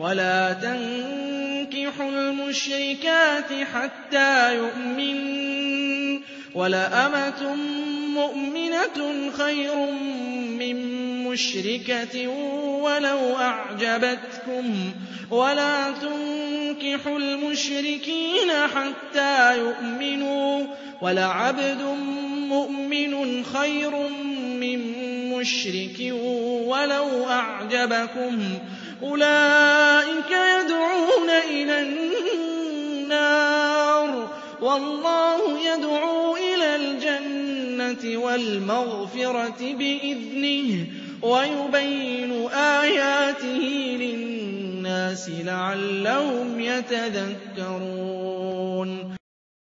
وَلَا تَنكِحُوا الْمُشْرِكَاتِ حَتَّىٰ يُؤْمِنَّ ۚ وَلَأَمَةٌ مُّؤْمِنَةٌ خَيْرٌ مِّن مُّشْرِكَةٍ وَلَوْ أَعْجَبَتْكُمْ ۗ وَلَا تُنكِحُوا الْمُشْرِكِينَ حَتَّىٰ يُؤْمِنُوا ۚ وَلَعَبْدٌ مُّؤْمِنٌ خَيْرٌ مِّن مُّشْرِكٍ وَلَوْ أَعْجَبَكُمْ ۗ أُولَٰئِكَ يَدْعُونَ إِلَى النَّارِ وَاللَّهُ يَدْعُو إِلَى الْجَنَّةِ وَالْمَغْفِرَةِ بِإِذْنِهِ وَيُبَيِّنُ آيَاتِهِ لِلنَّاسِ لَعَلَّهُمْ يَتَذَكَّرُونَ